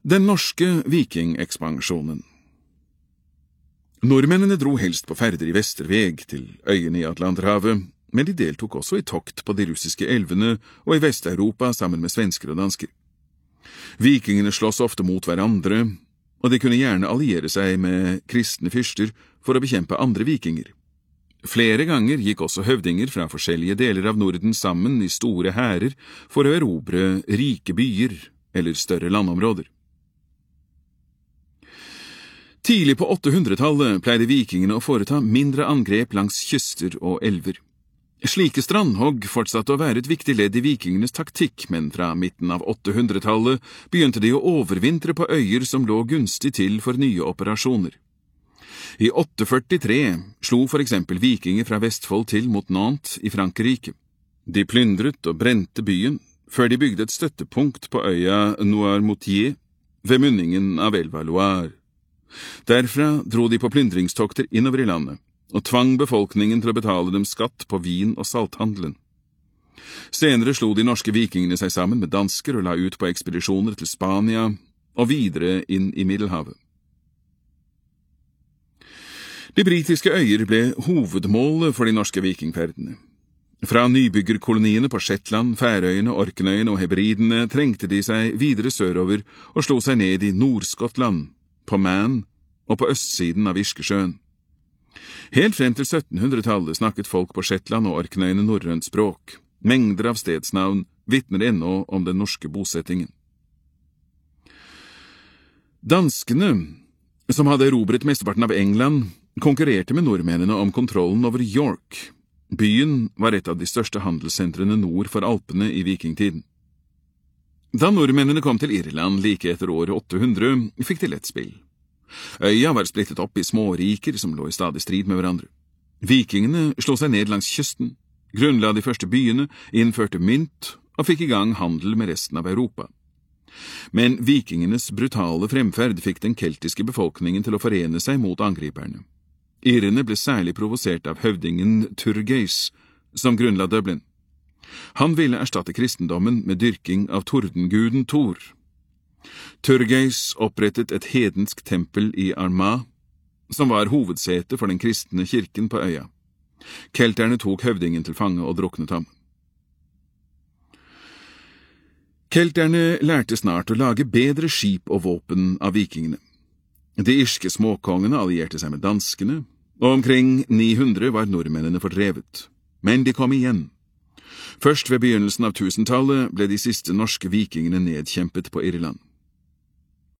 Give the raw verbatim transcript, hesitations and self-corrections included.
Den norske vikingekspansjonen. Nordmennene dro helst på ferder i vesterveg til øyene i Atlanterhavet, men de deltok også i tokt på de russiske elvene og i Vest-Europa sammen med svensker og dansker. Vikingene slåss ofte mot hverandre, og de kunne gjerne alliere seg med kristne fyrster for å bekjempe andre vikinger. Flere ganger gikk også høvdinger fra forskjellige deler av Norden sammen i store hærer for å erobre rike byer eller større landområder. Tidlig på åttehundretallet pleide vikingene å foreta mindre angrep langs kyster og elver. Slike strandhogg fortsatte å være et viktig ledd i vikingenes taktikk, men fra midten av åttehundretallet begynte de å overvintre på øyer som lå gunstig til for nye operasjoner. I åtte førtitre slo for eksempel vikinger fra Vestfold til mot Nantes i Frankrike. De plyndret og brente byen, før de bygde et støttepunkt på øya Noirmoutier ved munningen av elva Loire. Derfra dro de på plyndringstokter innover i landet, og tvang befolkningen til å betale dem skatt på vin- og salthandelen. Senere slo de norske vikingene seg sammen med dansker og la ut på ekspedisjoner til Spania og videre inn i Middelhavet. De britiske øyer ble hovedmålet for de norske vikingferdene. Fra nybyggerkoloniene på Shetland, Færøyene, Orknøyene og Hebridene trengte de seg videre sørover og slo seg ned i Nord-Skottland, på Man og på østsiden av Irskesjøen. Helt frem til syttenhundretallet snakket folk på Shetland og Orknøyene norrønt språk. Mengder av stedsnavn vitner ennå om den norske bosettingen. Danskene, som hadde erobret mesteparten av England, konkurrerte med nordmennene om kontrollen over York. Byen var et av de største handelssentrene nord for Alpene i vikingtiden. Da nordmennene kom til Irland like etter året åttehundre, fikk de lett spill. Øya var splittet opp i småriker som lå i stadig strid med hverandre. Vikingene slo seg ned langs kysten, grunnla de første byene, innførte mynt og fikk i gang handel med resten av Europa. Men vikingenes brutale fremferd fikk den keltiske befolkningen til å forene seg mot angriperne. Irene ble særlig provosert av høvdingen Turgeis, som grunnla Dublin. Han ville erstatte kristendommen med dyrking av tordenguden Thor. Turgeis opprettet et hedensk tempel i Armagh, som var hovedsete for den kristne kirken på øya. Kelterne tok høvdingen til fange og druknet ham. Kelterne lærte snart å lage bedre skip og våpen av vikingene. De irske småkongene allierte seg med danskene, og omkring ni hundre var nordmennene fordrevet. Men de kom igjen. Først ved begynnelsen av tusentallet ble de siste norske vikingene nedkjempet på Irland.